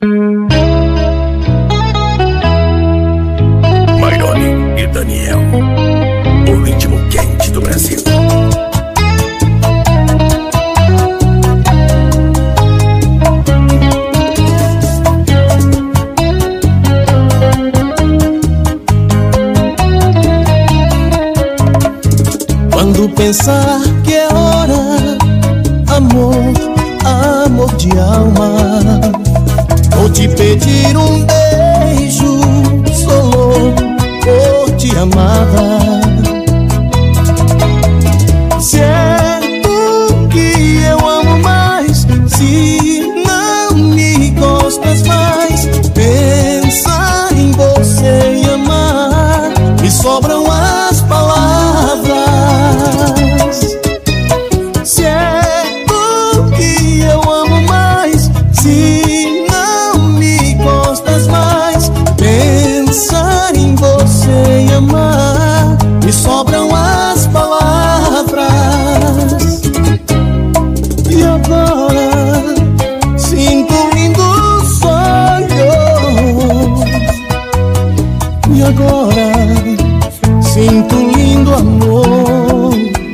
Mairone e Daniel, o ritmo quente do Brasil. Quando pensar que é hora, amor, amor de alma, vou te pedir um beijo, sou louco por te amada. Se é tu que eu amo mais, se não me gostas mais, pensar em você e amar, me sobram as palavras. Se é tu que eu amo mais, se não me gostas mais, pensar em você e amar, me sobram as palavras. E agora sinto lindos olhos, e agora sinto lindo amor.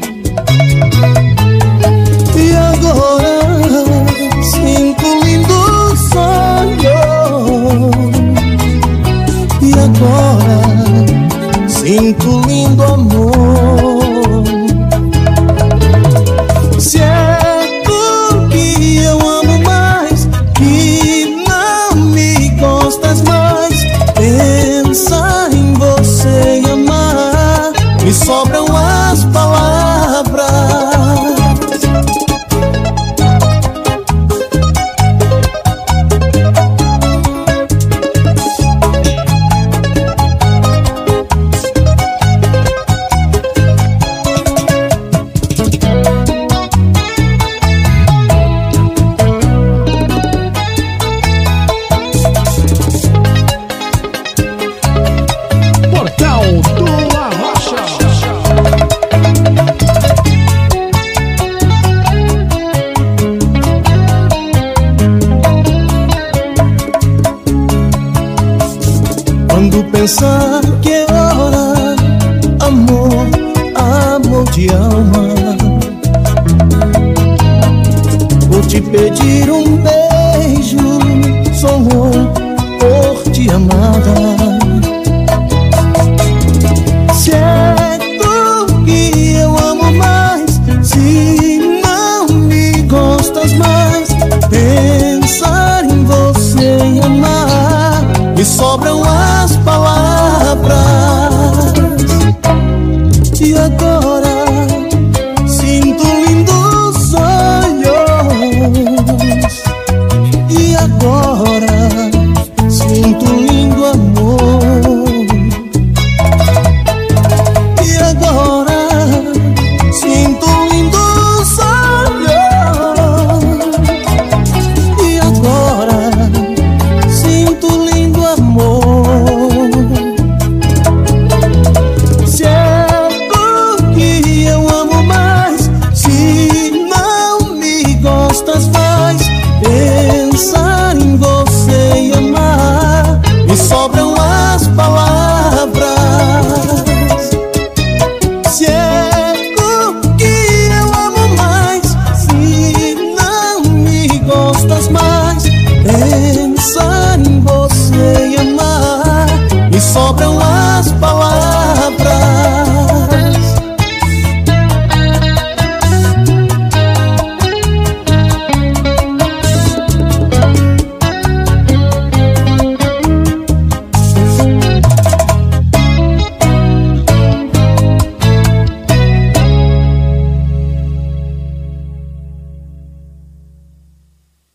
E agora sinto lindos olhos, e agora sinto lindo amor. Se é tu que eu amo mais, que não me gostas mais, pensar em você e amar, me sobram as palavras. Portal do Arrocha. Quando pensar que é hora, amor, amor de alma, vou te pedir um beijo, sou louco por te amada. Se é tu que eu amo mais, se não me gostas mais, pensar em você e amar, me sobram as